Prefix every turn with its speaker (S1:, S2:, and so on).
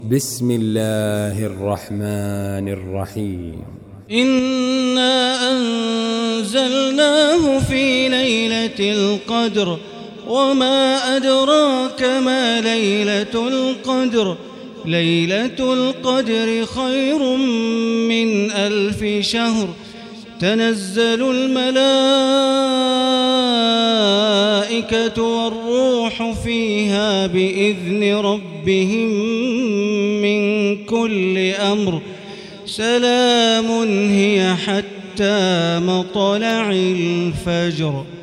S1: بسم الله الرحمن الرحيم.
S2: إنا أنزلناه في ليلة القدر وما أدراك ما ليلة القدر ليلة القدر خير من 1000 شهر تنزل الملائكة والروح فيها بإذن ربهم من كل أمر سلام هي حتى مطلع الفجر.